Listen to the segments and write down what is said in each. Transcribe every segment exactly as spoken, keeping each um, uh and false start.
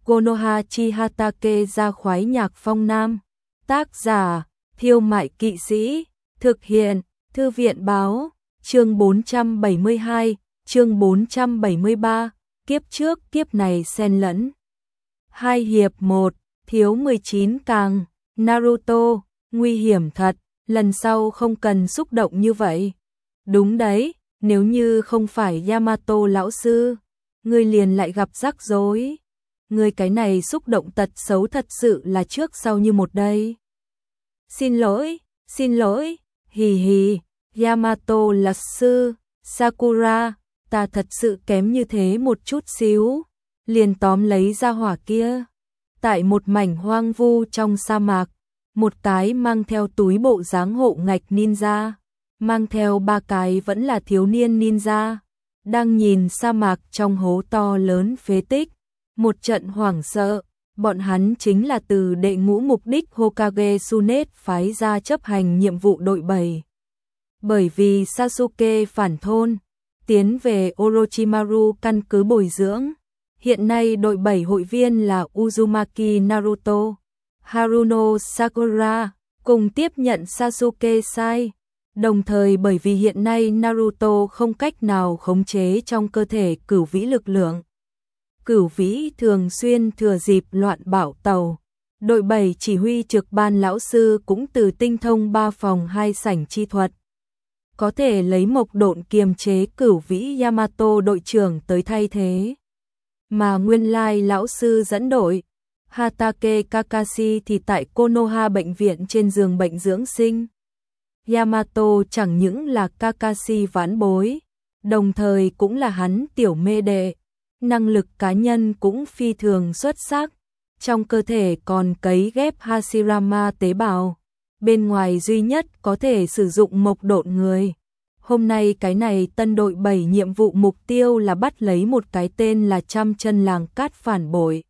Konoha chi Hatake ra khoái nhạc phong nam. Tác giả, Thiêu Mại Kỵ Sĩ. Thực hiện, Thư viện Báo. Chương bốn trăm bảy mươi hai, chương bốn trăm bảy mươi ba, kiếp trước kiếp này xen lẫn. Hai hiệp một, thiếu mười chín càng, Naruto, nguy hiểm thật, lần sau không cần xúc động như vậy. Đúng đấy, nếu như không phải Yamato lão sư, ngươi liền lại gặp rắc rối. Ngươi cái này xúc động tật xấu thật sự là trước sau như một đây. Xin lỗi, xin lỗi, hì hì, Yamato là sư, Sakura, ta thật sự kém như thế một chút xíu, liền tóm lấy ra hỏa kia. Tại một mảnh hoang vu trong sa mạc, một cái mang theo túi bộ dáng hộ ngạch ninja, mang theo ba cái vẫn là thiếu niên ninja, đang nhìn sa mạc trong hố to lớn phế tích, một trận hoảng sợ. Bọn hắn chính là từ đệ ngũ mục đích Hokage Tsunade phái ra chấp hành nhiệm vụ đội bảy. Bởi vì Sasuke phản thôn, tiến về Orochimaru căn cứ bồi dưỡng. Hiện nay đội bảy hội viên là Uzumaki Naruto, Haruno Sakura, cùng tiếp nhận Sasuke sai. Đồng thời bởi vì hiện nay Naruto không cách nào khống chế trong cơ thể cửu vĩ lực lượng. Cửu vĩ thường xuyên thừa dịp loạn bạo tàu. Đội bảy chỉ huy trực ban lão sư cũng từ tinh thông ba phòng hai sảnh chi thuật. Có thể lấy mộc độn kiềm chế cửu vĩ Yamato đội trưởng tới thay thế. Mà nguyên lai lão sư dẫn đội, Hatake Kakashi thì tại Konoha bệnh viện trên giường bệnh dưỡng sinh. Yamato chẳng những là Kakashi vãn bối, đồng thời cũng là hắn tiểu mê đệ. Năng lực cá nhân cũng phi thường xuất sắc, trong cơ thể còn cấy ghép Hashirama tế bào, bên ngoài duy nhất có thể sử dụng mộc độn người. Hôm nay cái này tân đội bảy nhiệm vụ mục tiêu là bắt lấy một cái tên là trăm chân làng cát phản bội.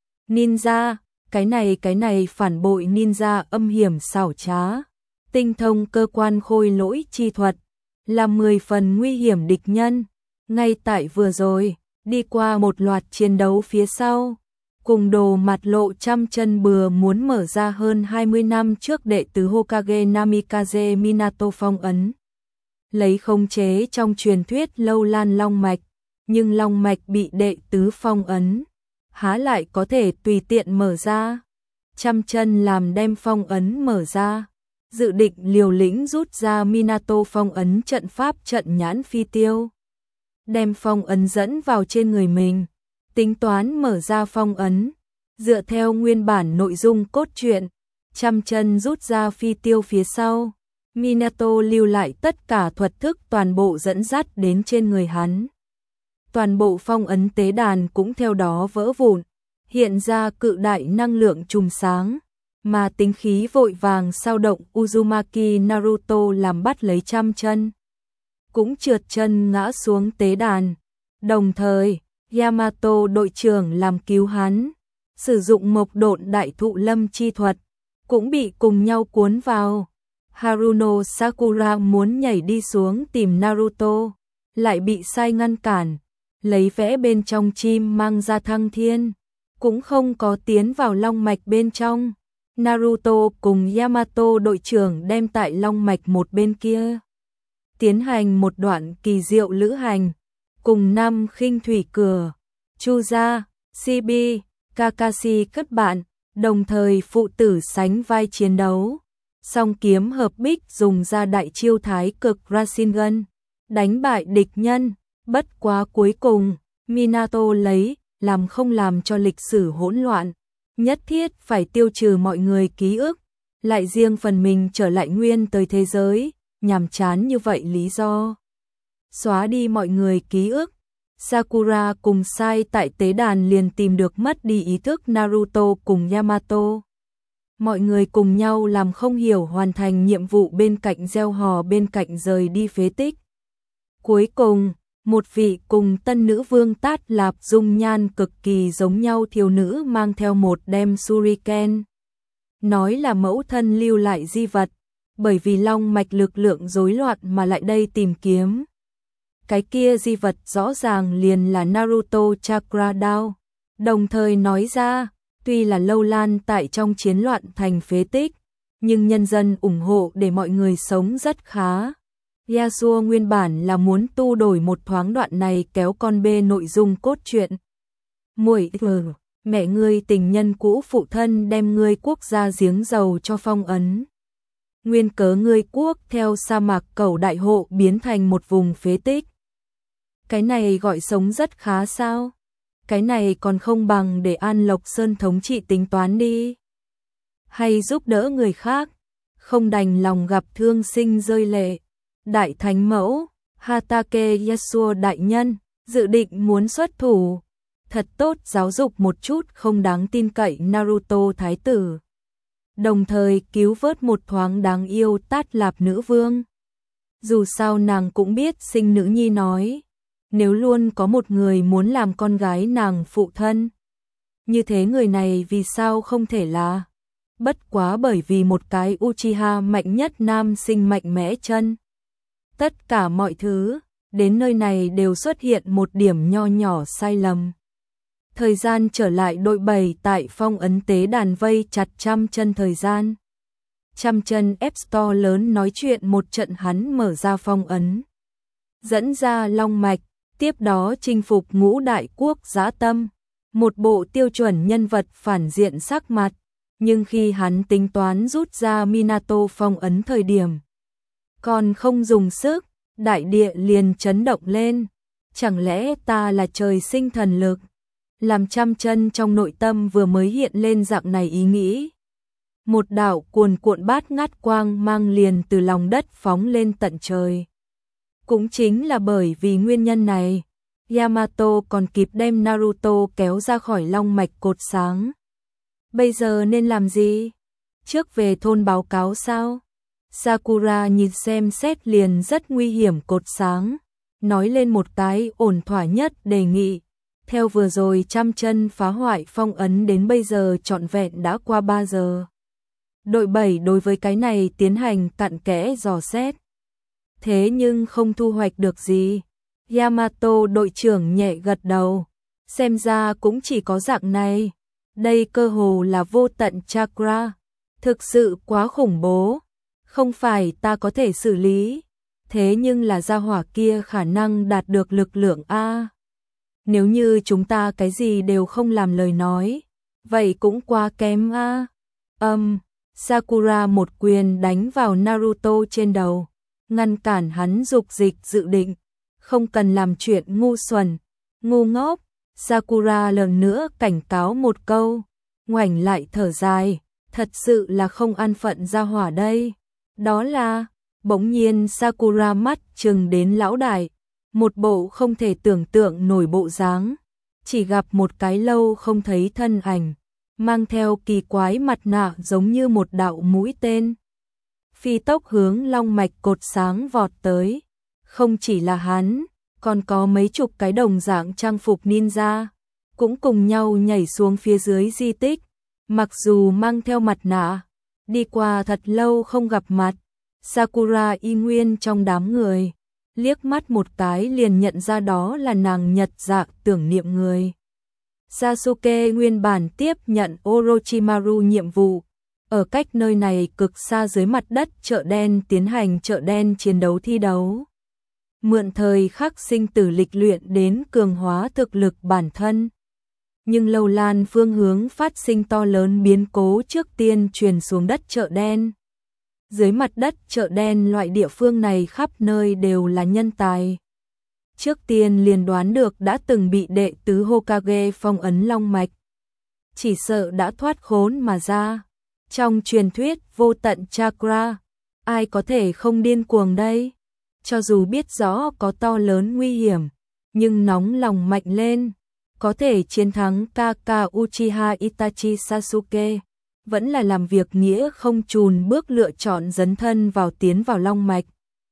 Ninja, cái này cái này phản bội ninja âm hiểm xảo trá, tinh thông cơ quan khôi lỗi chi thuật, là mười phần nguy hiểm địch nhân. Ngay tại vừa rồi, đi qua một loạt chiến đấu phía sau, cùng đồ mặt lộ trăm chân bừa muốn mở ra hơn hai mươi năm trước đệ tứ Hokage Namikaze Minato phong ấn. Lấy khống chế trong truyền thuyết lâu lan long mạch, nhưng long mạch bị đệ tứ phong ấn, há lại có thể tùy tiện mở ra. Trăm chân làm đem phong ấn mở ra, dự định liều lĩnh rút ra Minato phong ấn trận pháp trận nhãn phi tiêu. Đem phong ấn dẫn vào trên người mình, tính toán mở ra phong ấn, dựa theo nguyên bản nội dung cốt truyện, trăm chân rút ra phi tiêu phía sau, Minato lưu lại tất cả thuật thức toàn bộ dẫn dắt đến trên người hắn. Toàn bộ phong ấn tế đàn cũng theo đó vỡ vụn, hiện ra cự đại năng lượng trùm sáng, mà tính khí vội vàng sao động Uzumaki Naruto làm bắt lấy trăm chân, cũng trượt chân ngã xuống tế đàn. Đồng thời, Yamato đội trưởng làm cứu hắn, sử dụng mộc độn đại thụ lâm chi thuật, cũng bị cùng nhau cuốn vào. Haruno Sakura muốn nhảy đi xuống tìm Naruto, lại bị sai ngăn cản, lấy vẽ bên trong chim mang ra thăng thiên, cũng không có tiến vào long mạch bên trong. Naruto cùng Yamato đội trưởng đem tại long mạch một bên kia tiến hành một đoạn kỳ diệu lữ hành, cùng năm khinh thủy cửa, Chuza, Chibi, Kakashi kết bạn, đồng thời phụ tử sánh vai chiến đấu. Song kiếm hợp bích dùng ra đại chiêu thái cực Rasengan, đánh bại địch nhân, bất quá cuối cùng, Minato lấy, làm không làm cho lịch sử hỗn loạn, nhất thiết phải tiêu trừ mọi người ký ức, lại riêng phần mình trở lại nguyên tới thế giới, nhàm chán như vậy lý do. Xóa đi mọi người ký ức, Sakura cùng sai tại tế đàn liền tìm được mất đi ý thức Naruto cùng Yamato. Mọi người cùng nhau làm không hiểu hoàn thành nhiệm vụ bên cạnh gieo hò bên cạnh rời đi phế tích. Cuối cùng, một vị cùng tân nữ vương Tát Lạp dung nhan cực kỳ giống nhau thiếu nữ mang theo một đem shuriken. Nói là mẫu thân lưu lại di vật, bởi vì long mạch lực lượng rối loạn mà lại đây tìm kiếm. Cái kia di vật rõ ràng liền là Naruto Chakra đao, Đồng thời nói ra, tuy là Lâu Lan tại trong chiến loạn thành phế tích, nhưng nhân dân ủng hộ để mọi người sống rất khá. Yasuo nguyên bản là muốn tu đổi một thoáng đoạn này kéo con bê nội dung cốt truyện. Muội ừ, mẹ ngươi tình nhân cũ phụ thân đem ngươi quốc gia giếng dầu cho phong ấn. Nguyên cớ ngươi quốc theo sa mạc Cẩu Đại Hộ biến thành một vùng phế tích. Cái này gọi sống rất khá sao? Cái này còn không bằng để An Lộc Sơn thống trị tính toán đi. Hay giúp đỡ người khác, không đành lòng gặp thương sinh rơi lệ. Đại Thánh Mẫu, Hatake Yasuo đại nhân, dự định muốn xuất thủ. Thật tốt giáo dục một chút không đáng tin cậy Naruto thái tử. Đồng thời cứu vớt một thoáng đáng yêu Tát Lạp nữ vương. Dù sao nàng cũng biết sinh nữ nhi nói, nếu luôn có một người muốn làm con gái nàng phụ thân, như thế người này vì sao không thể là? Bất quá bởi vì một cái Uchiha mạnh nhất nam sinh mạnh mẽ chân. Tất cả mọi thứ, đến nơi này đều xuất hiện một điểm nho nhỏ sai lầm. Thời gian trở lại đội bảy tại phong ấn tế đàn vây chặt trăm chân thời gian. Trăm chân ép store lớn nói chuyện một trận hắn mở ra phong ấn. Dẫn ra long mạch, tiếp đó chinh phục ngũ đại quốc dã tâm. Một bộ tiêu chuẩn nhân vật phản diện sắc mặt. Nhưng khi hắn tính toán rút ra Minato phong ấn thời điểm, còn không dùng sức, đại địa liền chấn động lên. Chẳng lẽ ta là trời sinh thần lực? Làm trăm chân trong nội tâm vừa mới hiện lên dạng này ý nghĩ. Một đạo cuồn cuộn bát ngát quang mang liền từ lòng đất phóng lên tận trời. Cũng chính là bởi vì nguyên nhân này, Yamato còn kịp đem Naruto kéo ra khỏi long mạch cột sáng. Bây giờ nên làm gì? Trước về thôn báo cáo sao? Sakura nhìn xem xét liền rất nguy hiểm cột sáng, nói lên một cái ổn thỏa nhất đề nghị. Theo vừa rồi trăm chân phá hoại phong ấn đến bây giờ trọn vẹn đã qua ba giờ. Đội bảy đối với cái này tiến hành cặn kẽ dò xét. Thế nhưng không thu hoạch được gì. Yamato đội trưởng nhẹ gật đầu. Xem ra cũng chỉ có dạng này. Đây cơ hồ là vô tận chakra. Thực sự quá khủng bố. Không phải ta có thể xử lý. Thế nhưng là gia hỏa kia khả năng đạt được lực lượng A. Nếu như chúng ta cái gì đều không làm lời nói, vậy cũng quá kém A. Âm, um, Sakura một quyền đánh vào Naruto trên đầu, ngăn cản hắn dục dịch dự định. Không cần làm chuyện ngu xuẩn, ngu ngốc. Sakura lần nữa cảnh cáo một câu, ngoảnh lại thở dài, thật sự là không an phận gia hỏa đây. Đó là, bỗng nhiên Sakura mắt trừng đến lão đại, một bộ không thể tưởng tượng nổi bộ dáng, chỉ gặp một cái lâu không thấy thân ảnh, mang theo kỳ quái mặt nạ giống như một đạo mũi tên. Phi tốc hướng long mạch cột sáng vọt tới, không chỉ là hắn, còn có mấy chục cái đồng dạng trang phục ninja, cũng cùng nhau nhảy xuống phía dưới di tích, mặc dù mang theo mặt nạ, đi qua thật lâu không gặp mặt, Sakura y nguyên trong đám người, liếc mắt một cái liền nhận ra đó là nàng Nhật Dạ tưởng niệm người. Sasuke nguyên bản tiếp nhận Orochimaru nhiệm vụ, ở cách nơi này cực xa dưới mặt đất chợ đen tiến hành chợ đen chiến đấu thi đấu. Mượn thời khắc sinh tử lịch luyện đến cường hóa thực lực bản thân. Nhưng Lâu Lan phương hướng phát sinh to lớn biến cố trước tiên truyền xuống đất chợ đen. Dưới mặt đất chợ đen loại địa phương này khắp nơi đều là nhân tài. Trước tiên liền đoán được đã từng bị đệ tứ Hokage phong ấn long mạch. Chỉ sợ đã thoát khốn mà ra. Trong truyền thuyết vô tận chakra, ai có thể không điên cuồng đây? Cho dù biết rõ có to lớn nguy hiểm, nhưng nóng lòng mạnh lên, có thể chiến thắng Kaka Uchiha Itachi Sasuke, vẫn là làm việc nghĩa không chùn bước lựa chọn dấn thân vào tiến vào long mạch.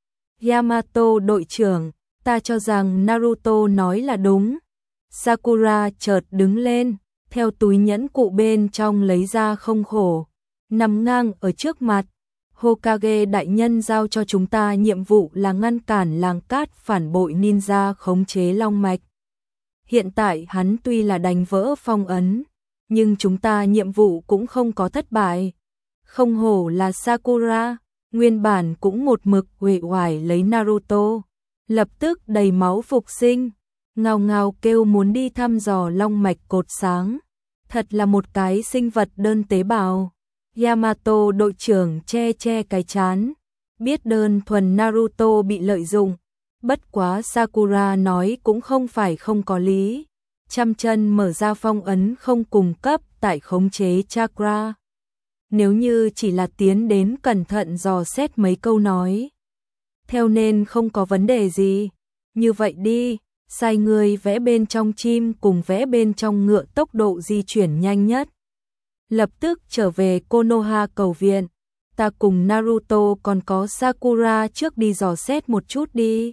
Yamato đội trưởng, ta cho rằng Naruto nói là đúng. Sakura chợt đứng lên, theo túi nhẫn cụ bên trong lấy ra không khổ, nằm ngang ở trước mặt. Hokage đại nhân giao cho chúng ta nhiệm vụ là ngăn cản làng cát phản bội ninja khống chế long mạch. hiện tại hắn tuy là đánh vỡ phong ấn, nhưng chúng ta nhiệm vụ cũng không có thất bại. Không hổ là Sakura, nguyên bản cũng một mực uể oải lấy Naruto, lập tức đầy máu phục sinh, ngao ngao kêu muốn đi thăm dò long mạch cột sáng. Thật là một cái sinh vật đơn tế bào. Yamato đội trưởng che che cái chán, biết đơn thuần Naruto bị lợi dụng, bất quá Sakura nói cũng không phải không có lý. Trăm chân mở ra phong ấn không cung cấp tại khống chế chakra. Nếu như chỉ là tiến đến cẩn thận dò xét mấy câu nói, theo nên không có vấn đề gì. Như vậy đi, sai người vẽ bên trong chim cùng vẽ bên trong ngựa tốc độ di chuyển nhanh nhất. Lập tức trở về Konoha cầu viện, ta cùng Naruto còn có Sakura trước đi dò xét một chút đi.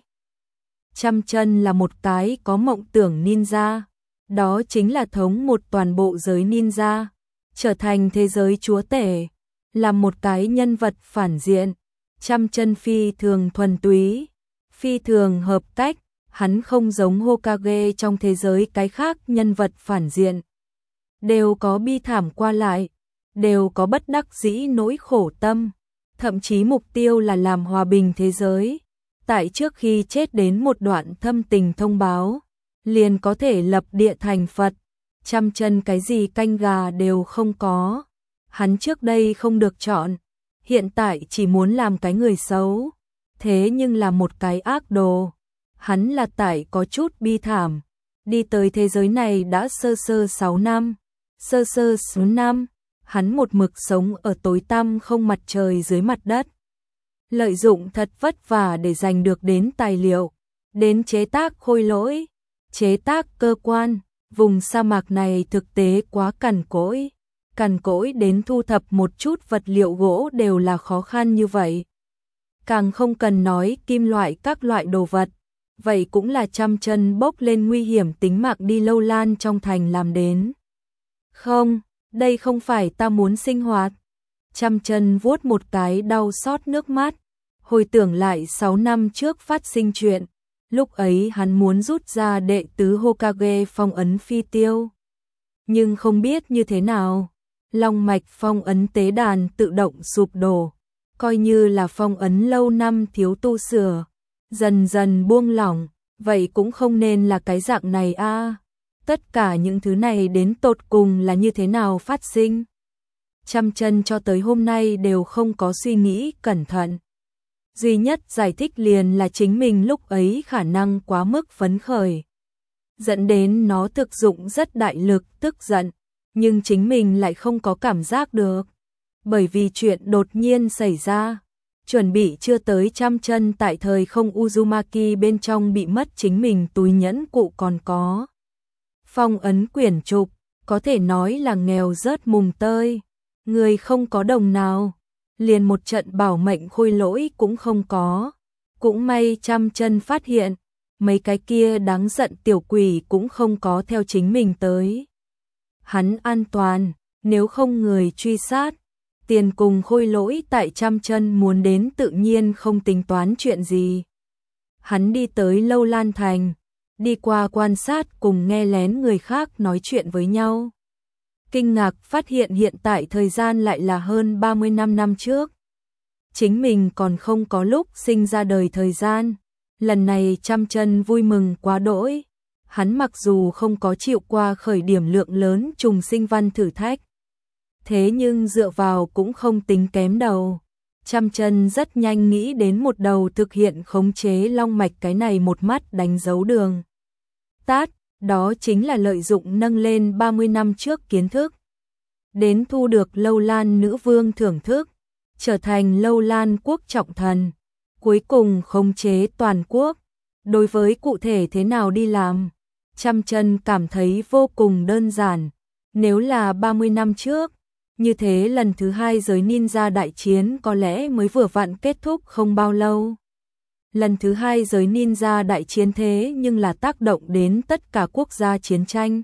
Trăm chân là một cái có mộng tưởng ninja, đó chính là thống một toàn bộ giới ninja, trở thành thế giới chúa tể, là một cái nhân vật phản diện. Trăm chân phi thường thuần túy, phi thường hợp cách, hắn không giống Hokage trong thế giới cái khác nhân vật phản diện. Đều có bi thảm qua lại, đều có bất đắc dĩ nỗi khổ tâm, thậm chí mục tiêu là làm hòa bình thế giới. Tại trước khi chết đến một đoạn thâm tình thông báo, liền có thể lập địa thành Phật. Trăm chân cái gì canh gà đều không có. Hắn trước đây không được chọn, hiện tại chỉ muốn làm cái người xấu, thế nhưng là một cái ác đồ. Hắn là tại có chút bi thảm, đi tới thế giới này đã sơ sơ sáu năm, sơ sơ sáu năm, hắn một mực sống ở tối tăm không mặt trời dưới mặt đất. Lợi dụng thật vất vả để giành được đến tài liệu, đến chế tác khôi lỗi, chế tác cơ quan, vùng sa mạc này thực tế quá cằn cỗi. Cằn cỗi đến thu thập một chút vật liệu gỗ đều là khó khăn như vậy. Càng không cần nói kim loại các loại đồ vật, vậy cũng là trăm chân bốc lên nguy hiểm tính mạng đi lâu lan trong thành làm đến. Không, đây không phải ta muốn sinh hoạt. Trăm chân vuốt một cái đau xót nước mắt, hồi tưởng lại sáu năm trước phát sinh chuyện, lúc ấy hắn muốn rút ra đệ tứ Hokage phong ấn phi tiêu. Nhưng không biết như thế nào, long mạch phong ấn tế đàn tự động sụp đổ, coi như là phong ấn lâu năm thiếu tu sửa, dần dần buông lỏng, vậy cũng không nên là cái dạng này a. À. Tất cả những thứ này đến tột cùng là như thế nào phát sinh? Trăm chân cho tới hôm nay đều không có suy nghĩ cẩn thận. Duy nhất giải thích liền là chính mình lúc ấy khả năng quá mức phấn khởi, dẫn đến nó thực dụng rất đại lực tức giận, nhưng chính mình lại không có cảm giác được. Bởi vì chuyện đột nhiên xảy ra, chuẩn bị chưa tới trăm chân tại thời không Uzumaki bên trong bị mất chính mình túi nhẫn cụ còn có. Phong ấn quyển trục, có thể nói là nghèo rớt mùng tơi, người không có đồng nào, liền một trận bảo mệnh khôi lỗi cũng không có. Cũng may trăm chân phát hiện, mấy cái kia đáng giận tiểu quỷ cũng không có theo chính mình tới. Hắn an toàn, nếu không người truy sát, tiền cùng khôi lỗi tại trăm chân muốn đến tự nhiên không tính toán chuyện gì. Hắn đi tới Lâu Lan Thành, đi qua quan sát cùng nghe lén người khác nói chuyện với nhau. Kinh ngạc phát hiện hiện tại thời gian lại là hơn ba mươi lăm năm trước. Chính mình còn không có lúc sinh ra đời thời gian. Lần này trăm chân vui mừng quá đỗi. Hắn mặc dù không có chịu qua khởi điểm lượng lớn trùng sinh văn thử thách, thế nhưng dựa vào cũng không tính kém đầu. Trăm chân rất nhanh nghĩ đến một đầu thực hiện khống chế long mạch cái này một mắt đánh dấu đường tát, đó chính là lợi dụng nâng lên ba mươi năm trước kiến thức, đến thu được Lâu Lan nữ vương thưởng thức, trở thành Lâu Lan quốc trọng thần, cuối cùng khống chế toàn quốc. Đối với cụ thể thế nào đi làm, trăm chân cảm thấy vô cùng đơn giản. Nếu là ba mươi năm trước, như thế lần thứ hai giới ninja đại chiến có lẽ mới vừa vặn kết thúc không bao lâu. Lần thứ hai giới ninja đại chiến thế nhưng là tác động đến tất cả quốc gia chiến tranh.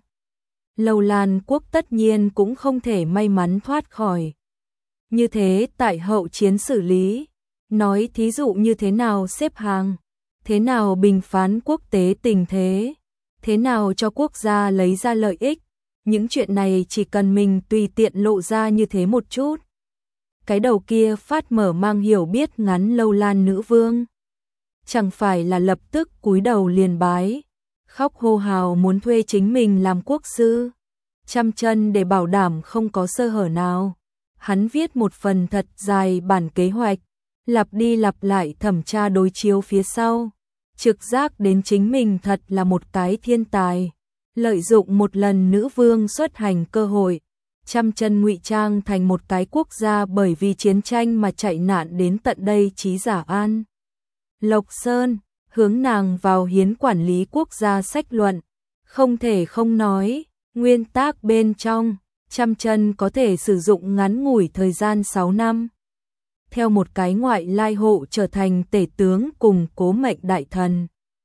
Lâu Lan quốc tất nhiên cũng không thể may mắn thoát khỏi. Như thế tại hậu chiến xử lý, nói thí dụ như thế nào xếp hàng, thế nào bình phán quốc tế tình thế, thế nào cho quốc gia lấy ra lợi ích. Những chuyện này chỉ cần mình tùy tiện lộ ra như thế một chút. Cái đầu kia phát mở mang hiểu biết ngắn Lâu Lan nữ vương. Chẳng phải là lập tức cúi đầu liền bái, khóc hô hào muốn thuê chính mình làm quốc sư. Trăm chân để bảo đảm không có sơ hở nào. Hắn viết một phần thật dài bản kế hoạch, lặp đi lặp lại thẩm tra đối chiếu phía sau. Trực giác đến chính mình thật là một cái thiên tài. Lợi dụng một lần nữ vương xuất hành cơ hội, trăm chân ngụy trang thành một cái quốc gia bởi vì chiến tranh mà chạy nạn đến tận đây trí giả An Lộc Sơn, hướng nàng vào hiến quản lý quốc gia sách luận. Không thể không nói, nguyên tắc bên trong, trăm chân có thể sử dụng ngắn ngủi thời gian sáu năm. Theo một cái ngoại lai hộ trở thành tể tướng cùng cố mệnh đại thần.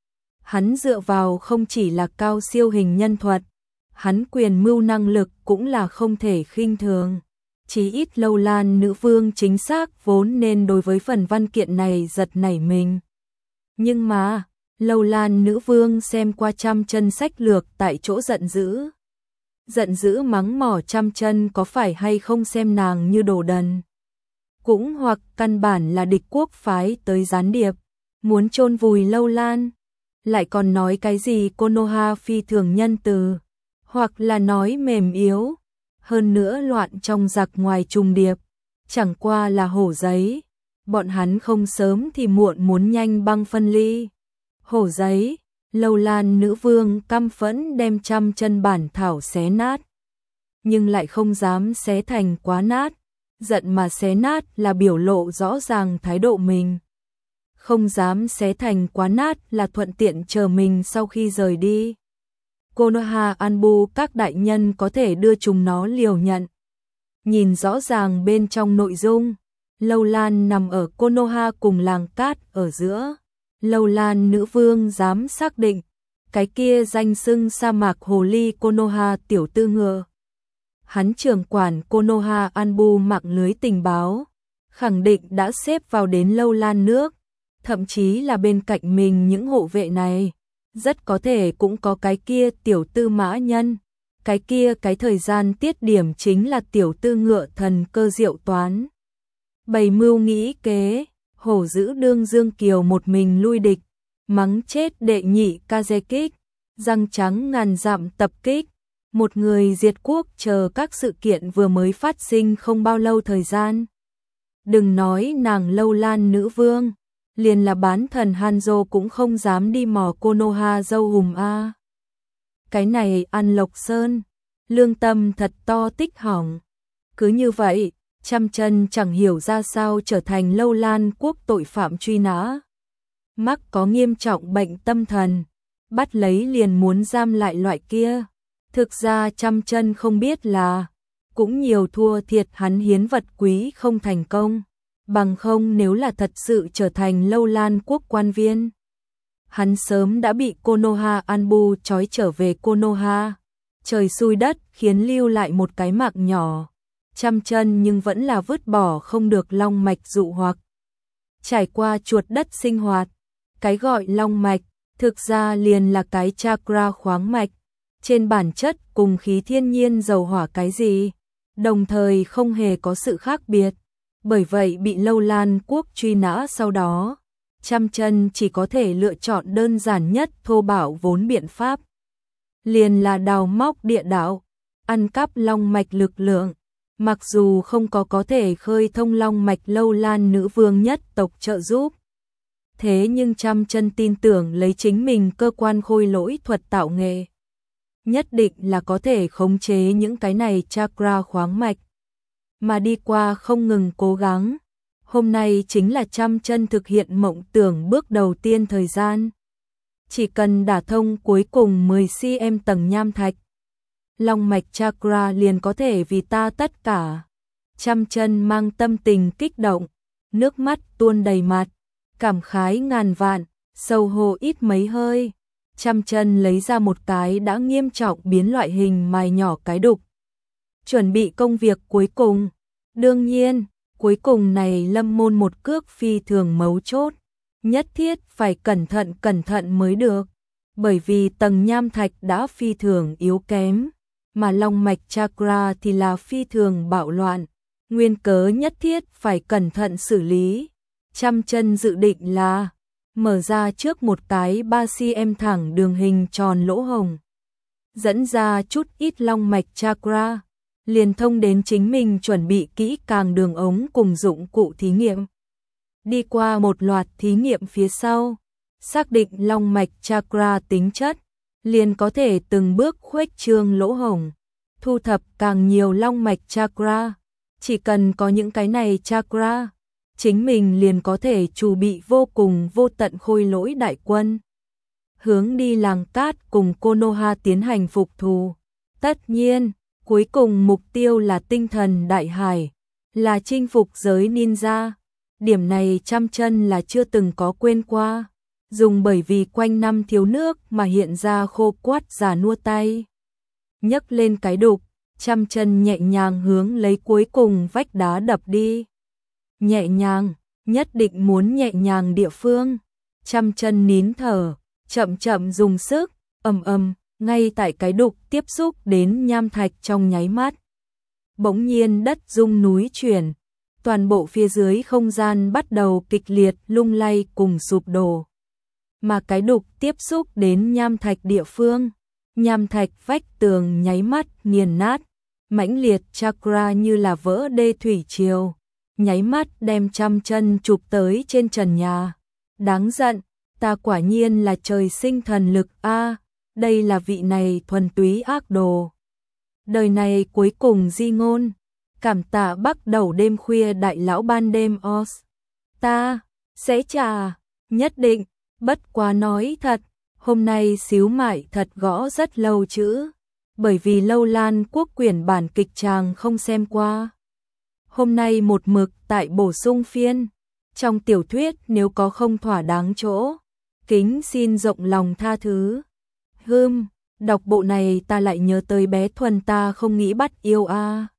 Hắn dựa vào không chỉ là cao siêu hình nhân thuật, hắn quyền mưu năng lực cũng là không thể khinh thường. Chí ít Lâu Lan nữ vương chính xác vốn nên đối với phần văn kiện này giật nảy mình. Nhưng mà, Lâu Lan nữ vương xem qua trăm chân sách lược tại chỗ giận dữ. Giận dữ mắng mỏ trăm chân có phải hay không xem nàng như đồ đần. Cũng hoặc căn bản là địch quốc phái tới gián điệp, muốn chôn vùi Lâu Lan. Lại còn nói cái gì Konoha phi thường nhân từ, hoặc là nói mềm yếu, hơn nữa loạn trong giặc ngoài trùng điệp, chẳng qua là hổ giấy, bọn hắn không sớm thì muộn muốn nhanh băng phân ly. Hổ giấy, Lâu Lan nữ vương căm phẫn đem trăm chân bản thảo xé nát, nhưng lại không dám xé thành quá nát, giận mà xé nát là biểu lộ rõ ràng thái độ mình. Không dám xé thành quá nát là thuận tiện chờ mình sau khi rời đi. Konoha Anbu các đại nhân có thể đưa chúng nó liều nhận. Nhìn rõ ràng bên trong nội dung, Lâu Lan nằm ở Konoha cùng làng cát ở giữa. Lâu Lan nữ vương dám xác định, cái kia danh xưng sa mạc hồ ly Konoha tiểu tư ngựa. Hắn trưởng quản Konoha Anbu mạng lưới tình báo, khẳng định đã xếp vào đến Lâu Lan nước. Thậm chí là bên cạnh mình những hộ vệ này, rất có thể cũng có cái kia tiểu tư mã nhân, cái kia cái thời gian tiết điểm chính là tiểu tư ngựa thần cơ diệu toán. Bày mưu nghĩ kế, hổ giữ đương Dương Kiều một mình lui địch, mắng chết đệ nhị Kazekik, răng trắng ngàn dặm tập kích, một người diệt quốc chờ các sự kiện vừa mới phát sinh không bao lâu thời gian. Đừng nói nàng Lâu Lan nữ vương, liền là bán thần Hanzo cũng không dám đi mò Konoha dâu hùm a. Cái này An Lộc Sơn, lương tâm thật to tích hỏng. Cứ như vậy, trăm chân chẳng hiểu ra sao trở thành Lâu Lan quốc tội phạm truy nã. Mắc có nghiêm trọng bệnh tâm thần, bắt lấy liền muốn giam lại loại kia. Thực ra trăm chân không biết là, cũng nhiều thua thiệt hắn hiến vật quý không thành công. Bằng không nếu là thật sự trở thành Lâu Lan quốc quan viên, hắn sớm đã bị Konoha Anbu trói trở về Konoha. Trời xui đất khiến lưu lại một cái mạng nhỏ, trăm chân nhưng vẫn là vứt bỏ không được long mạch dụ hoặc. Trải qua chuột đất sinh hoạt, cái gọi long mạch, thực ra liền là cái chakra khoáng mạch, trên bản chất cùng khí thiên nhiên dầu hỏa cái gì, đồng thời không hề có sự khác biệt. Bởi vậy bị Lâu Lan quốc truy nã sau đó, trăm chân chỉ có thể lựa chọn đơn giản nhất thô bạo vốn biện pháp. Liền là đào móc địa đạo, ăn cắp long mạch lực lượng, mặc dù không có có thể khơi thông long mạch Lâu Lan nữ vương nhất tộc trợ giúp. Thế nhưng trăm chân tin tưởng lấy chính mình cơ quan khôi lỗi thuật tạo nghệ, nhất định là có thể khống chế những cái này chakra khoáng mạch. Mà đi qua không ngừng cố gắng, hôm nay chính là trăm chân thực hiện mộng tưởng bước đầu tiên thời gian. Chỉ cần đả thông cuối cùng mười xăng-ti-mét tầng nham thạch, long mạch chakra liền có thể vì ta tất cả. Trăm chân mang tâm tình kích động, nước mắt tuôn đầy mặt, cảm khái ngàn vạn, sầu hổ ít mấy hơi. Trăm chân lấy ra một cái đã nghiêm trọng biến loại hình mài nhỏ cái đục. Chuẩn bị công việc cuối cùng. Đương nhiên, cuối cùng này lâm môn một cước phi thường mấu chốt. Nhất thiết phải cẩn thận cẩn thận mới được. bởi vì tầng nham thạch đã phi thường yếu kém, mà long mạch chakra thì là phi thường bạo loạn, nguyên cớ nhất thiết phải cẩn thận xử lý. Trăm chân dự định là mở ra trước một cái ba xăng-ti-mét thẳng đường hình tròn lỗ hồng, dẫn ra chút ít long mạch chakra, liền thông đến chính mình chuẩn bị kỹ càng đường ống cùng dụng cụ thí nghiệm. Đi qua một loạt thí nghiệm phía sau, xác định long mạch chakra tính chất, liền có thể từng bước khuếch trương lỗ hồng, thu thập càng nhiều long mạch chakra. Chỉ cần có những cái này chakra, chính mình liền có thể chủ bị vô cùng vô tận khôi lỗi đại quân, hướng đi làng cát cùng Konoha tiến hành phục thù. Tất nhiên, cuối cùng mục tiêu là tinh thần đại hải, là chinh phục giới ninja. Điểm này Trăm Chân là chưa từng có quên qua, dùng bởi vì quanh năm thiếu nước mà hiện ra khô quắt già nua tay. Nhấc lên cái đục, Trăm Chân nhẹ nhàng hướng lấy cuối cùng vách đá đập đi. Nhẹ nhàng, nhất định muốn nhẹ nhàng địa phương. Trăm Chân nín thở, chậm chậm dùng sức, ầm ầm, ngay tại cái đục tiếp xúc đến nham thạch trong nháy mắt. Bỗng nhiên đất rung núi chuyển, toàn bộ phía dưới không gian bắt đầu kịch liệt lung lay cùng sụp đổ. Mà cái đục tiếp xúc đến nham thạch địa phương, nham thạch vách tường nháy mắt nghiền nát, mãnh liệt chakra như là vỡ đê thủy triều, nháy mắt đem Trăm Chân chụp tới trên trần nhà. Đáng giận, ta quả nhiên là trời sinh thần lực a, đây là vị này thuần túy ác đồ. Đời này cuối cùng di ngôn, cảm tạ bắt đầu đêm khuya đại lão ban đêm os. Ta sẽ trả, nhất định, bất quá nói thật, hôm nay xíu mại thật gõ rất lâu chữ, bởi vì lâu lan quốc quyển bản kịch tràng không xem qua. Hôm nay một mực tại bổ sung phiên, trong tiểu thuyết nếu có không thỏa đáng chỗ, kính xin rộng lòng tha thứ. Hưm, đọc bộ này ta lại nhớ tới bé Thuần ta không nghĩ bắt yêu a.